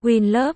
Win Love,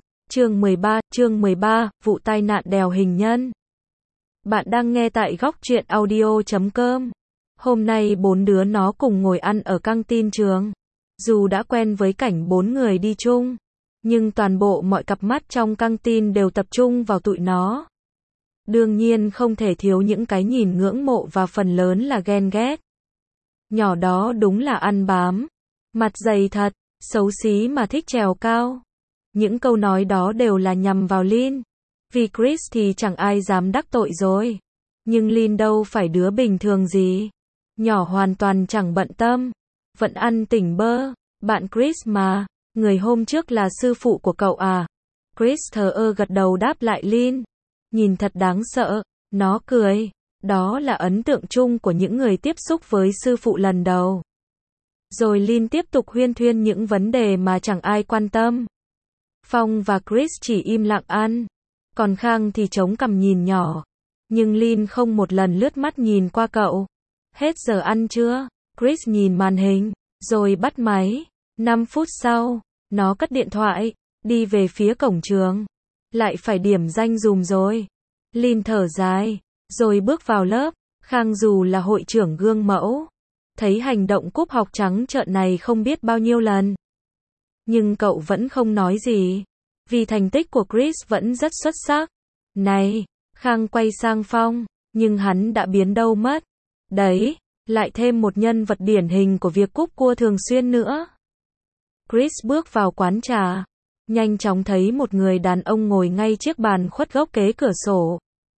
chương 13, vụ tai nạn đèo hình nhân. Bạn đang nghe tại góc truyện audio.com. Hôm nay bốn đứa nó cùng ngồi ăn ở căng tin trường. Dù đã quen với cảnh bốn người đi chung, nhưng toàn bộ mọi cặp mắt trong căng tin đều tập trung vào tụi nó. Đương nhiên không thể thiếu những cái nhìn ngưỡng mộ và phần lớn là ghen ghét. Nhỏ đó đúng là ăn bám, mặt dày thật, xấu xí mà thích trèo cao. Những câu nói đó đều là nhằm vào Lynn. Vì Chris thì chẳng ai dám đắc tội rồi. Nhưng Lynn đâu phải đứa bình thường gì. Nhỏ hoàn toàn chẳng bận tâm. Vẫn ăn tỉnh bơ. Bạn Chris mà. Người hôm trước là sư phụ của cậu à? Chris thờ ơ gật đầu đáp lại Lynn. Nhìn thật đáng sợ. Nó cười. Đó là ấn tượng chung của những người tiếp xúc với sư phụ lần đầu. Rồi Lynn tiếp tục huyên thuyên những vấn đề mà chẳng ai quan tâm. Phong và Chris chỉ im lặng ăn. Còn Khang thì chống cằm nhìn nhỏ. Nhưng Lynn không một lần lướt mắt nhìn qua cậu. Hết giờ ăn chưa? Chris nhìn màn hình, rồi bắt máy. 5 phút sau, nó cất điện thoại, đi về phía cổng trường. Lại phải điểm danh dùm rồi. Lynn thở dài, rồi bước vào lớp. Khang dù là hội trưởng gương mẫu, thấy hành động cúp học trắng trợn này không biết bao nhiêu lần. Nhưng cậu vẫn không nói gì. Vì thành tích của Chris vẫn rất xuất sắc. Này, Khang quay sang Phong, nhưng hắn đã biến đâu mất. Đấy, lại thêm một nhân vật điển hình của việc cúp cua thường xuyên nữa. Chris bước vào quán trà. Nhanh chóng thấy một người đàn ông ngồi ngay chiếc bàn khuất gốc kế cửa sổ.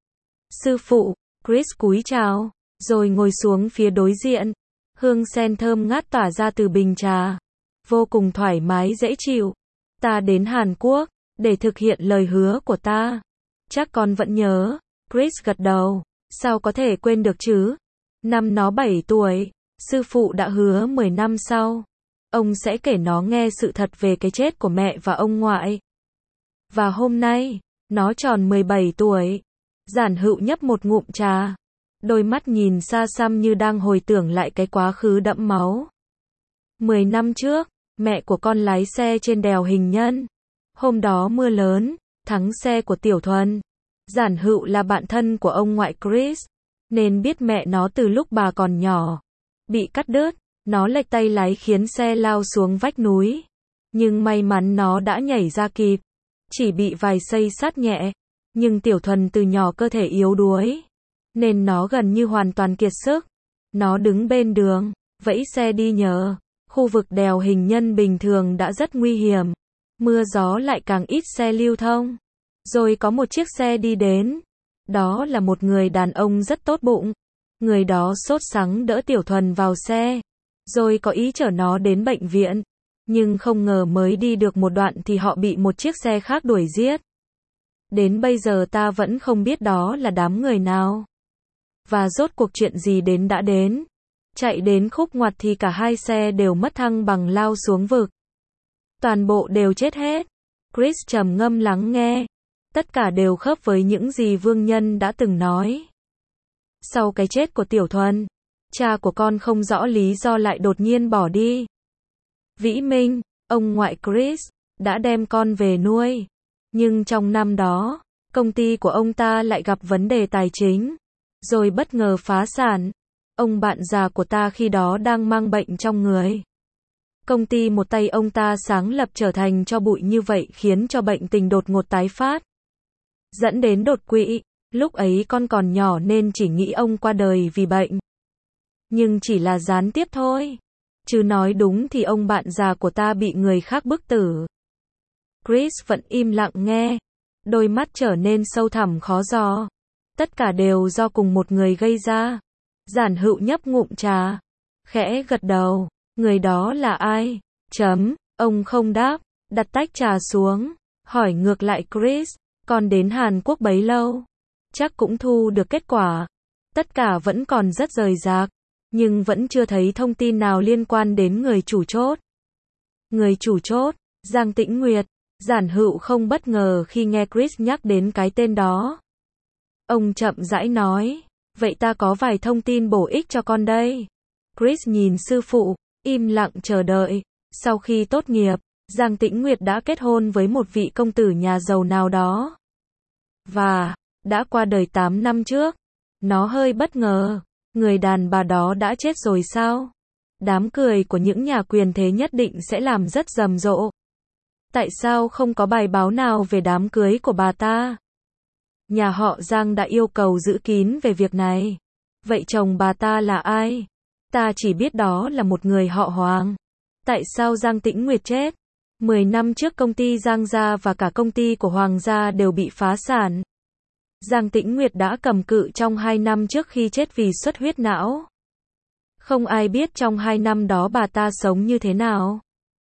Sư phụ, Chris cúi chào, rồi ngồi xuống phía đối diện. Hương sen thơm ngát tỏa ra từ bình trà. Vô cùng thoải mái dễ chịu. Ta đến Hàn Quốc, để thực hiện lời hứa của ta. Chắc con vẫn nhớ. Chris gật đầu. Sao có thể quên được chứ? Năm nó 7 tuổi, sư phụ đã hứa 10 năm sau, ông sẽ kể nó nghe sự thật về cái chết của mẹ và ông ngoại. Và hôm nay, nó tròn 17 tuổi. Giản Hữu nhấp một ngụm trà. Đôi mắt nhìn xa xăm như đang hồi tưởng lại cái quá khứ đẫm máu. 10 năm trước, mẹ của con lái xe trên đèo hình nhân. Hôm đó mưa lớn, thắng xe của Tiểu Thuần. Giản Hữu là bạn thân của ông ngoại Chris, nên biết mẹ nó từ lúc bà còn nhỏ. Bị cắt đứt, nó lệch tay lái khiến xe lao xuống vách núi. Nhưng may mắn nó đã nhảy ra kịp. Chỉ bị vài xây xát nhẹ. Nhưng Tiểu Thuần từ nhỏ cơ thể yếu đuối, nên nó gần như hoàn toàn kiệt sức. Nó đứng bên đường, vẫy xe đi nhờ. Khu vực đèo hình nhân bình thường đã rất nguy hiểm. Mưa gió lại càng ít xe lưu thông. Rồi có một chiếc xe đi đến. Đó là một người đàn ông rất tốt bụng. Người đó sốt sắng đỡ Tiểu Thuần vào xe. Rồi có ý chở nó đến bệnh viện. Nhưng không ngờ mới đi được một đoạn thì họ bị một chiếc xe khác đuổi giết. Đến bây giờ ta vẫn không biết đó là đám người nào. Và rốt cuộc chuyện gì đến đã đến. Chạy đến khúc ngoặt thì cả hai xe đều mất thăng bằng lao xuống vực. Toàn bộ đều chết hết. Chris trầm ngâm lắng nghe. Tất cả đều khớp với những gì Vương Nhân đã từng nói. Sau cái chết của Tiểu Thuần, cha của con không rõ lý do lại đột nhiên bỏ đi. Vĩ Minh, ông ngoại Chris, đã đem con về nuôi. Nhưng trong năm đó, công ty của ông ta lại gặp vấn đề tài chính, rồi bất ngờ phá sản. Ông bạn già của ta khi đó đang mang bệnh trong người. Công ty một tay ông ta sáng lập trở thành tro bụi như vậy khiến cho bệnh tình đột ngột tái phát. Dẫn đến đột quỵ. Lúc ấy con còn nhỏ nên chỉ nghĩ ông qua đời vì bệnh. Nhưng chỉ là gián tiếp thôi. Chứ nói đúng thì ông bạn già của ta bị người khác bức tử. Chris vẫn im lặng nghe. Đôi mắt trở nên sâu thẳm khó dò. Tất cả đều do cùng một người gây ra. Giản Hữu nhấp ngụm trà. Khẽ gật đầu. Người đó là ai? Ông không đáp. Đặt tách trà xuống. Hỏi ngược lại Chris. Con đến Hàn Quốc bấy lâu? Chắc cũng thu được kết quả. Tất cả vẫn còn rất rời rạc. Nhưng vẫn chưa thấy thông tin nào liên quan đến người chủ chốt. Người chủ chốt, Giang Tĩnh Nguyệt. Giản Hữu không bất ngờ khi nghe Chris nhắc đến cái tên đó. Ông chậm rãi nói. Vậy ta có vài thông tin bổ ích cho con đây. Chris nhìn sư phụ, im lặng chờ đợi. Sau khi tốt nghiệp, Giang Tĩnh Nguyệt đã kết hôn với một vị công tử nhà giàu nào đó. Và, đã qua đời 8 năm trước. Nó hơi bất ngờ. Người đàn bà đó đã chết rồi sao? Đám cười của những nhà quyền thế nhất định sẽ làm rất rầm rộ. Tại sao không có bài báo nào về đám cưới của bà ta? Nhà họ Giang đã yêu cầu giữ kín về việc này. Vậy chồng bà ta là ai? Ta chỉ biết đó là một người họ Hoàng. Tại sao Giang Tĩnh Nguyệt chết? 10 năm trước công ty Giang Gia và cả công ty của Hoàng gia đều bị phá sản. Giang Tĩnh Nguyệt đã cầm cự trong 2 năm trước khi chết vì xuất huyết não. Không ai biết trong 2 năm đó bà ta sống như thế nào.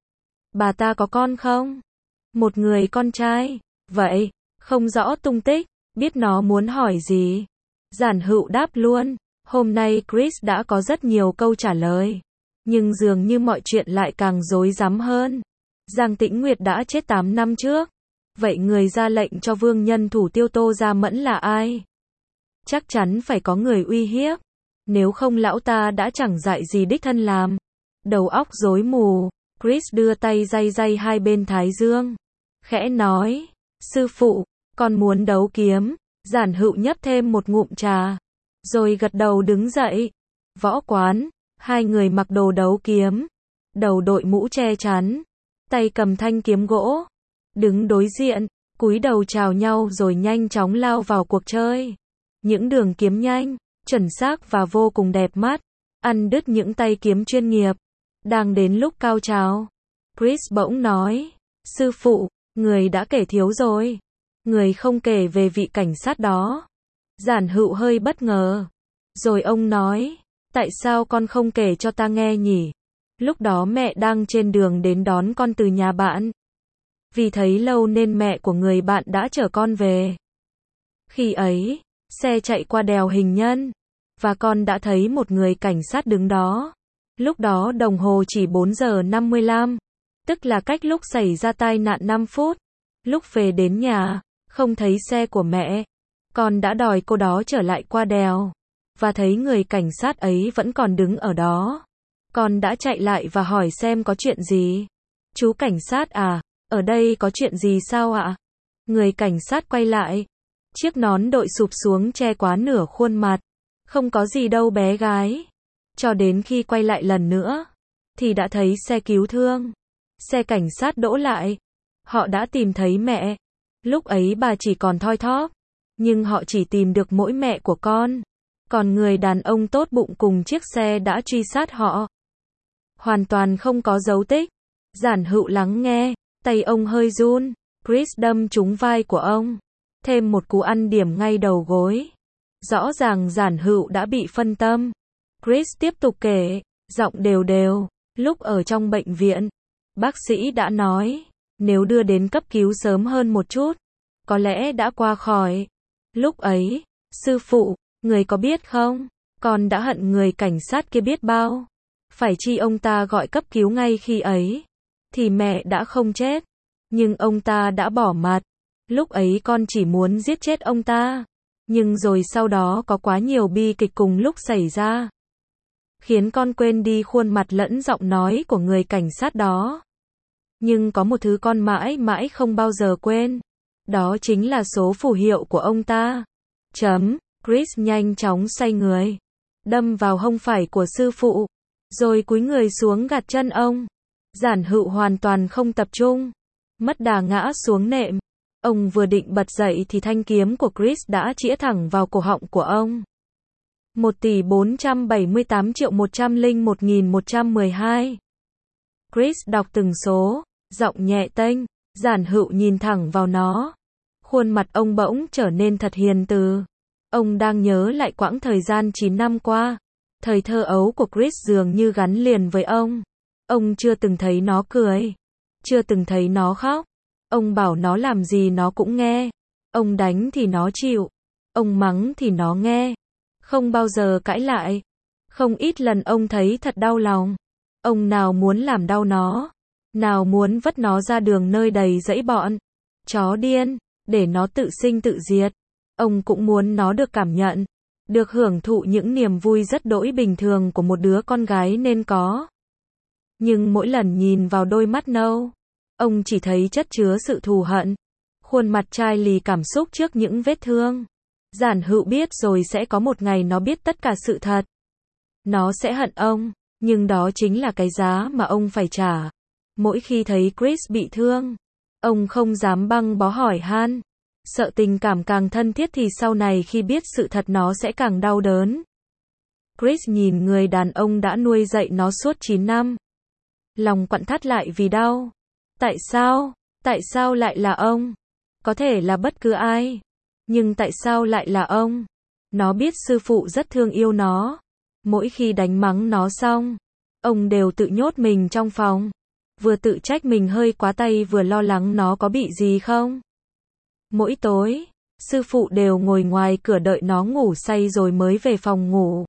Bà ta có con không? Một người con trai. Vậy, không rõ tung tích, biết nó muốn hỏi gì. Giản Hữu đáp luôn. Hôm nay Chris đã có rất nhiều câu trả lời. Nhưng dường như mọi chuyện lại càng rối rắm hơn. Giang Tĩnh Nguyệt đã chết 8 năm trước. Vậy người ra lệnh cho vương nhân thủ tiêu Tô Gia Mẫn là ai? Chắc chắn phải có người uy hiếp. Nếu không lão ta đã chẳng dại gì đích thân làm. Đầu óc rối mù. Chris đưa tay day day hai bên thái dương. Khẽ nói. Sư phụ, con muốn đấu kiếm. Giản Hữu nhấp thêm một ngụm trà. Rồi gật đầu đứng dậy. Võ quán. Hai người mặc đồ đấu kiếm. Đầu đội mũ che chắn. Tay cầm thanh kiếm gỗ. Đứng đối diện. Cúi đầu chào nhau rồi nhanh chóng lao vào cuộc chơi. Những đường kiếm nhanh, chuẩn xác và vô cùng đẹp mắt. Ăn đứt những tay kiếm chuyên nghiệp. Đang đến lúc cao trào. Chris bỗng nói. Sư phụ, người đã kể thiếu rồi. Người không kể về vị cảnh sát đó. Giản Hữu hơi bất ngờ. Rồi ông nói. Tại sao con không kể cho ta nghe nhỉ? Lúc đó mẹ đang trên đường đến đón con từ nhà bạn. Vì thấy lâu nên mẹ của người bạn đã chở con về. Khi ấy, xe chạy qua đèo Hình Nhân. Và con đã thấy một người cảnh sát đứng đó. Lúc đó đồng hồ chỉ 4 giờ 55. Tức là cách lúc xảy ra tai nạn 5 phút. Lúc về đến nhà, không thấy xe của mẹ. Con đã đòi cô đó trở lại qua đèo. Và thấy người cảnh sát ấy vẫn còn đứng ở đó. Con đã chạy lại và hỏi xem có chuyện gì. Chú cảnh sát à, ở đây có chuyện gì sao ạ? Người cảnh sát quay lại. Chiếc nón đội sụp xuống che quá nửa khuôn mặt. Không có gì đâu bé gái. Cho đến khi quay lại lần nữa, thì đã thấy xe cứu thương. Xe cảnh sát đỗ lại. Họ đã tìm thấy mẹ. Lúc ấy bà chỉ còn thoi thóp. Nhưng họ chỉ tìm được mỗi mẹ của con. Còn người đàn ông tốt bụng cùng chiếc xe đã truy sát họ. Hoàn toàn không có dấu tích. Giản Hữu lắng nghe. Tay ông hơi run. Chris đâm trúng vai của ông. Thêm một cú ăn điểm ngay đầu gối. Rõ ràng Giản Hữu đã bị phân tâm. Chris tiếp tục kể. Giọng đều đều. Lúc ở trong bệnh viện, bác sĩ đã nói. Nếu đưa đến cấp cứu sớm hơn một chút, có lẽ đã qua khỏi. Lúc ấy, sư phụ, người có biết không? Con đã hận người cảnh sát kia biết bao. Phải chi ông ta gọi cấp cứu ngay khi ấy. Thì mẹ đã không chết. Nhưng ông ta đã bỏ mặt. Lúc ấy con chỉ muốn giết chết ông ta. Nhưng rồi sau đó có quá nhiều bi kịch cùng lúc xảy ra. Khiến con quên đi khuôn mặt lẫn giọng nói của người cảnh sát đó. Nhưng có một thứ con mãi mãi không bao giờ quên. Đó chính là số phù hiệu của ông ta. Chris nhanh chóng xoay người. Đâm vào hông phải của sư phụ. Rồi cúi người xuống gạt chân ông. Giản Hữu hoàn toàn không tập trung. Mất đà ngã xuống nệm. Ông vừa định bật dậy thì thanh kiếm của Chris đã chĩa thẳng vào cổ họng của ông. 1.478.101.112. Chris đọc từng số, giọng nhẹ tênh. Giản Hữu nhìn thẳng vào nó. Khuôn mặt ông bỗng trở nên thật hiền từ. Ông đang nhớ lại quãng thời gian 9 năm qua. Thời thơ ấu của Chris dường như gắn liền với ông. Ông chưa từng thấy nó cười. Chưa từng thấy nó khóc. Ông bảo nó làm gì nó cũng nghe. Ông đánh thì nó chịu. Ông mắng thì nó nghe. Không bao giờ cãi lại. Không ít lần ông thấy thật đau lòng. Ông nào muốn làm đau nó. Nào muốn vất nó ra đường nơi đầy dẫy bọn chó điên, để nó tự sinh tự diệt. Ông cũng muốn nó được cảm nhận, được hưởng thụ những niềm vui rất đỗi bình thường của một đứa con gái nên có. Nhưng mỗi lần nhìn vào đôi mắt nâu, Ông chỉ thấy chất chứa sự thù hận. Khuôn mặt chai lì cảm xúc trước những vết thương. Giản Hữu biết rồi sẽ có một ngày nó biết tất cả sự thật. Nó sẽ hận ông, nhưng đó chính là cái giá mà ông phải trả. Mỗi khi thấy Chris bị thương, ông không dám băng bó hỏi han. Sợ tình cảm càng thân thiết thì sau này khi biết sự thật nó sẽ càng đau đớn. Chris nhìn người đàn ông đã nuôi dạy nó suốt 9 năm. Lòng quặn thắt lại vì đau. Tại sao? Tại sao lại là ông? Có thể là bất cứ ai. Nhưng tại sao lại là ông? Nó biết sư phụ rất thương yêu nó. Mỗi khi đánh mắng nó xong, ông đều tự nhốt mình trong phòng. Vừa tự trách mình hơi quá tay vừa lo lắng nó có bị gì không. Mỗi tối, sư phụ đều ngồi ngoài cửa đợi nó ngủ say rồi mới về phòng ngủ.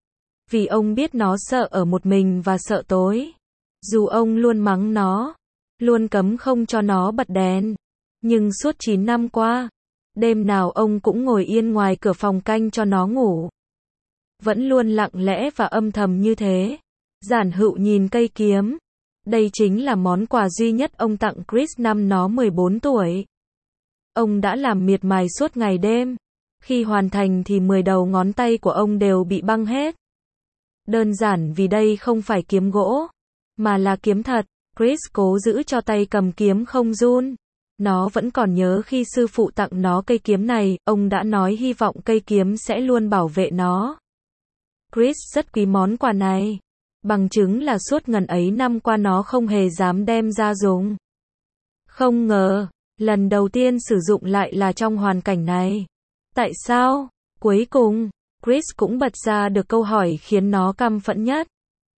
Vì ông biết nó sợ ở một mình và sợ tối. Dù ông luôn mắng nó, luôn cấm không cho nó bật đèn. Nhưng suốt 9 năm qua, đêm nào ông cũng ngồi yên ngoài cửa phòng canh cho nó ngủ. Vẫn luôn lặng lẽ và âm thầm như thế. Giản Hữu nhìn cây kiếm. Đây chính là món quà duy nhất ông tặng Chris năm nó 14 tuổi. Ông đã làm miệt mài suốt ngày đêm. Khi hoàn thành thì 10 đầu ngón tay của ông đều bị băng hết. Đơn giản vì đây không phải kiếm gỗ, mà là kiếm thật. Chris cố giữ cho tay cầm kiếm không run. Nó vẫn còn nhớ khi sư phụ tặng nó cây kiếm này, ông đã nói hy vọng cây kiếm sẽ luôn bảo vệ nó. Chris rất quý món quà này. Bằng chứng là suốt ngần ấy năm qua nó không hề dám đem ra dùng. Không ngờ, lần đầu tiên sử dụng lại là trong hoàn cảnh này. Tại sao? Cuối cùng, Chris cũng bật ra được câu hỏi khiến nó căm phẫn nhất.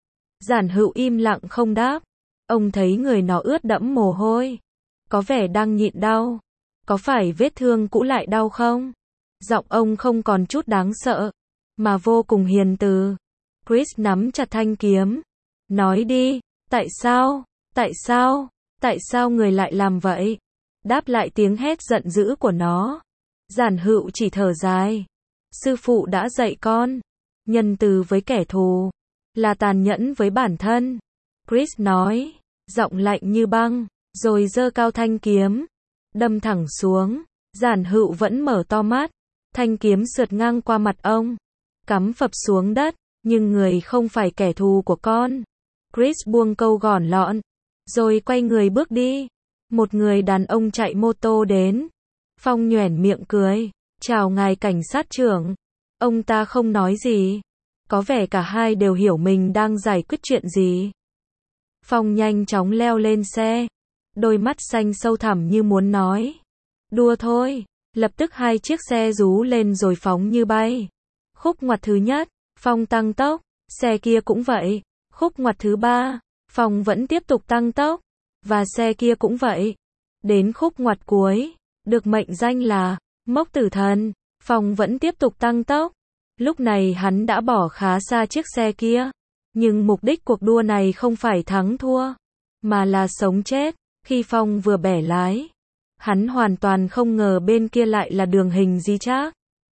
Giản Hữu im lặng không đáp. Ông thấy người nó ướt đẫm mồ hôi. Có vẻ đang nhịn đau. Có phải vết thương cũ lại đau không? Giọng ông không còn chút đáng sợ, mà vô cùng hiền từ. Chris nắm chặt thanh kiếm. Nói đi, tại sao? Tại sao? Tại sao người lại làm vậy? Đáp lại tiếng hét giận dữ của nó. Giản Hữu chỉ thở dài. Sư phụ đã dạy con. Nhân từ với kẻ thù. Là tàn nhẫn với bản thân. Chris nói. Giọng lạnh như băng. Rồi giơ cao thanh kiếm. Đâm thẳng xuống. Giản Hữu vẫn mở to mắt. Thanh kiếm sượt ngang qua mặt ông. Cắm phập xuống đất. Nhưng người không phải kẻ thù của con. Chris buông câu gòn lọn. Rồi quay người bước đi. Một người đàn ông chạy mô tô đến. Phong nhoẻn miệng cười. Chào ngài cảnh sát trưởng. Ông ta không nói gì. Có vẻ cả hai đều hiểu mình đang giải quyết chuyện gì. Phong nhanh chóng leo lên xe. Đôi mắt xanh sâu thẳm như muốn nói. Đùa thôi. Lập tức hai chiếc xe rú lên rồi phóng như bay. Khúc ngoặt thứ nhất, Phong tăng tốc. Xe kia cũng vậy. Khúc ngoặt thứ ba, Phong vẫn tiếp tục tăng tốc. Và xe kia cũng vậy. Đến khúc ngoặt cuối, được mệnh danh là Mốc Tử Thần, Phong vẫn tiếp tục tăng tốc. Lúc này hắn đã bỏ khá xa chiếc xe kia. Nhưng mục đích cuộc đua này không phải thắng thua, mà là sống chết. Khi Phong vừa bẻ lái, hắn hoàn toàn không ngờ bên kia lại là đường hình di chác.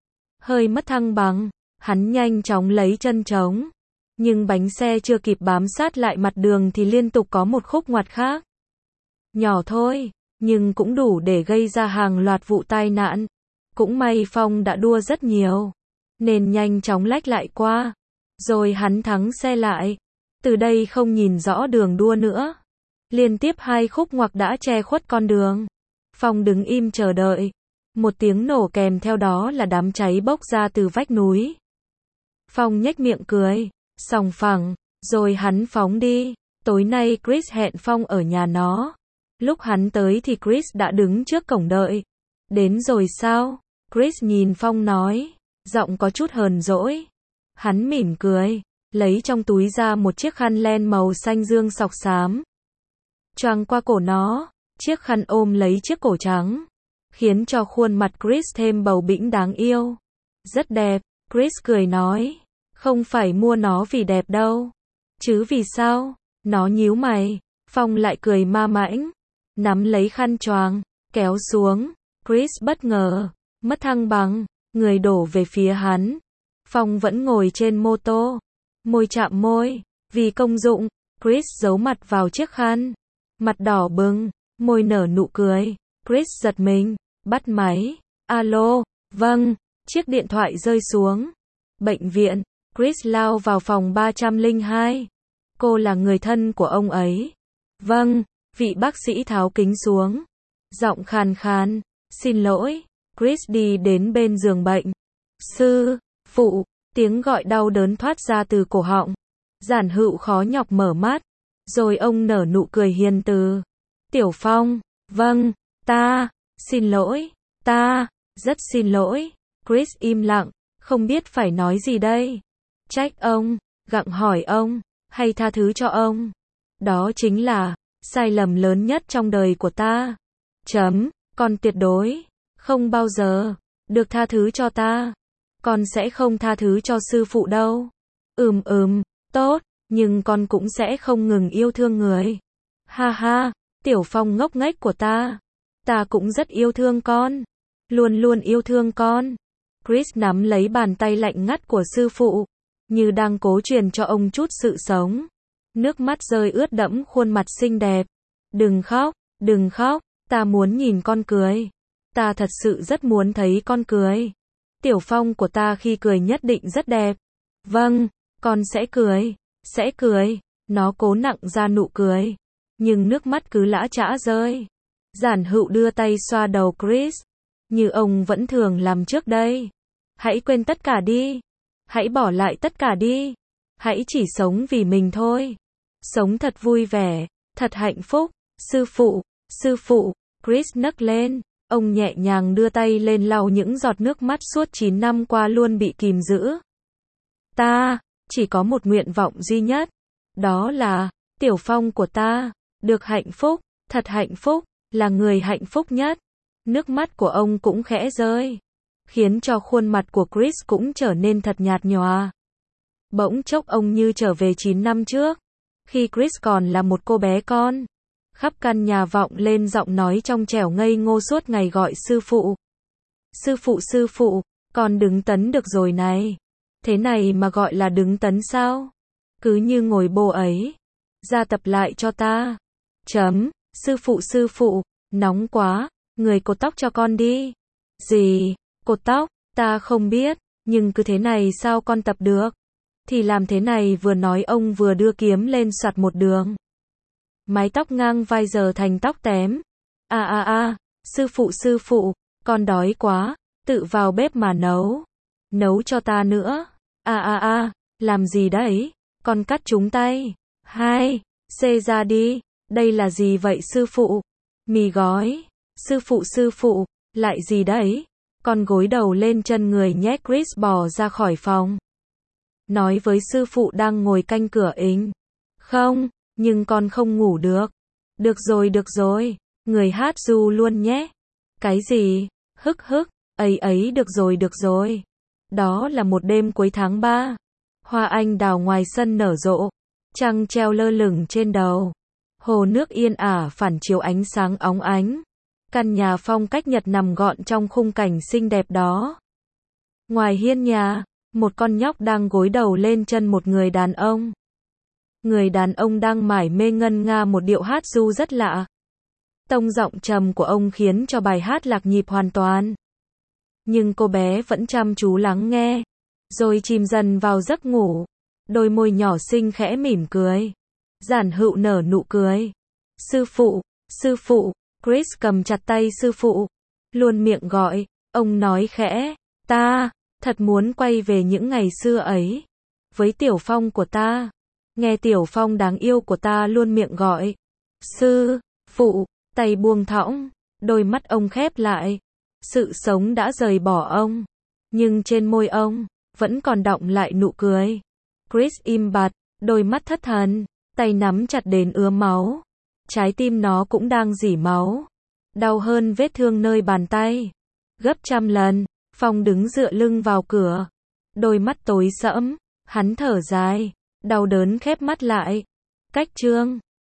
Hơi mất thăng bằng, hắn nhanh chóng lấy chân trống. Nhưng bánh xe chưa kịp bám sát lại mặt đường thì liên tục có một khúc ngoặt khác. Nhỏ thôi, nhưng cũng đủ để gây ra hàng loạt vụ tai nạn. Cũng may Phong đã đua rất nhiều, nên nhanh chóng lách lại qua. Rồi hắn thắng xe lại. Từ đây không nhìn rõ đường đua nữa. Liên tiếp hai khúc ngoặt đã che khuất con đường. Phong đứng im chờ đợi. Một tiếng nổ kèm theo đó là đám cháy bốc ra từ vách núi. Phong nhếch miệng cười, sòng phẳng, rồi hắn phóng đi. Tối nay Chris hẹn Phong ở nhà nó. Lúc hắn tới thì Chris đã đứng trước cổng đợi. Đến rồi sao? Chris nhìn Phong nói, giọng có chút hờn dỗi. Hắn mỉm cười, lấy trong túi ra một chiếc khăn len màu xanh dương sọc xám. Choàng qua cổ nó, chiếc khăn ôm lấy chiếc cổ trắng, khiến cho khuôn mặt Chris thêm bầu bĩnh đáng yêu. Rất đẹp, Chris cười nói. Không phải mua nó vì đẹp đâu. Chứ vì sao? Nó nhíu mày. Phong lại cười ma mãnh. Nắm lấy khăn choàng, kéo xuống. Chris bất ngờ, mất thăng bằng, người đổ về phía hắn. Phong vẫn ngồi trên mô tô. Môi chạm môi. Vì công dụng, Chris giấu mặt vào chiếc khăn. Mặt đỏ bừng, môi nở nụ cười. Chris giật mình, bắt máy. Alo, vâng, chiếc điện thoại rơi xuống. Bệnh viện, Chris lao vào phòng 302. Cô là người thân của ông ấy. Vâng, vị bác sĩ tháo kính xuống. Giọng khàn khàn, xin lỗi. Chris đi đến bên giường bệnh. Sư phụ, tiếng gọi đau đớn thoát ra từ cổ họng. Giản Hữu khó nhọc mở mắt. Rồi ông nở nụ cười hiền từ. Tiểu Phong, vâng, xin lỗi, rất xin lỗi. Chris im lặng, không biết phải nói gì đây. Trách ông, gặng hỏi ông, hay tha thứ cho ông. Đó chính là sai lầm lớn nhất trong đời của ta. Con tuyệt đối không bao giờ được tha thứ cho ta. Con sẽ không tha thứ cho sư phụ đâu. Tốt, nhưng con cũng sẽ không ngừng yêu thương người. Ha ha, Tiểu Phong ngốc nghếch của ta. Ta cũng rất yêu thương con. Luôn luôn yêu thương con. Chris nắm lấy bàn tay lạnh ngắt của sư phụ, như đang cố truyền cho ông chút sự sống. Nước mắt rơi ướt đẫm khuôn mặt xinh đẹp. Đừng khóc, ta muốn nhìn con cười. Ta thật sự rất muốn thấy con cười. Tiểu Phong của ta khi cười nhất định rất đẹp. Vâng, con sẽ cười. Nó cố nặng ra nụ cười, nhưng nước mắt cứ lã chã rơi. Giản Hữu đưa tay xoa đầu Chris, như ông vẫn thường làm trước đây. Hãy quên tất cả đi. Hãy bỏ lại tất cả đi. Hãy chỉ sống vì mình thôi. Sống thật vui vẻ, thật hạnh phúc. Sư phụ, Chris nấc lên. Ông nhẹ nhàng đưa tay lên lau những giọt nước mắt suốt 9 năm qua luôn bị kìm giữ. Ta chỉ có một nguyện vọng duy nhất. Đó là, Tiểu Phong của ta được hạnh phúc, thật hạnh phúc, là người hạnh phúc nhất. Nước mắt của ông cũng khẽ rơi, khiến cho khuôn mặt của Chris cũng trở nên thật nhạt nhòa. Bỗng chốc ông như trở về 9 năm trước, khi Chris còn là một cô bé con. Khắp căn nhà vọng lên giọng nói trong trẻo ngây ngô suốt ngày gọi sư phụ. Sư phụ, con đứng tấn được rồi này. Thế này mà gọi là đứng tấn sao? Cứ như ngồi bồ ấy. Ra tập lại cho ta. Sư phụ, nóng quá, người cột tóc cho con đi. Gì? Cột tóc? Ta không biết, nhưng cứ thế này sao con tập được? Thì làm thế này, vừa nói ông vừa đưa kiếm lên soạt một đường. Mái tóc ngang vai giờ thành tóc tém. Sư phụ, con đói quá, tự vào bếp mà nấu cho ta nữa. Làm gì đấy? Con cắt trúng tay. Xê ra đi. Đây là gì vậy sư phụ? Mì gói. Sư phụ, lại gì đấy? Con gối đầu lên chân người nhét Chris bò ra khỏi phòng. Nói với sư phụ đang ngồi canh cửa ính. Không, nhưng con không ngủ được. Được rồi, người hát ru luôn nhé. Cái gì? Hức, ấy, được rồi. Đó là một đêm cuối tháng 3. Hoa anh đào ngoài sân nở rộ. Trăng treo lơ lửng trên đầu. Hồ nước yên ả phản chiếu ánh sáng óng ánh. Căn nhà phong cách Nhật nằm gọn trong khung cảnh xinh đẹp đó. Ngoài hiên nhà, một con nhóc đang gối đầu lên chân một người đàn ông. Người đàn ông đang mải mê ngân nga một điệu hát ru rất lạ. Tông giọng trầm của ông khiến cho bài hát lạc nhịp hoàn toàn. Nhưng cô bé vẫn chăm chú lắng nghe, rồi chìm dần vào giấc ngủ. Đôi môi nhỏ xinh khẽ mỉm cười. Giản Hữu nở nụ cười. Sư phụ, Chris cầm chặt tay sư phụ. Luôn miệng gọi, ông nói khẽ, ta thật muốn quay về những ngày xưa ấy. Với Tiểu Phong của ta. Nghe Tiểu Phong đáng yêu của ta luôn miệng gọi. Sư phụ, tay buông thõng, đôi mắt ông khép lại. Sự sống đã rời bỏ ông. Nhưng trên môi ông vẫn còn đọng lại nụ cười. Chris im bặt, đôi mắt thất thần, tay nắm chặt đến ứa máu. Trái tim nó cũng đang rỉ máu. Đau hơn vết thương nơi bàn tay. Gấp trăm lần. Phong đứng dựa lưng vào cửa. Đôi mắt tối sẫm. Hắn thở dài. Đau đớn khép mắt lại. Cách chương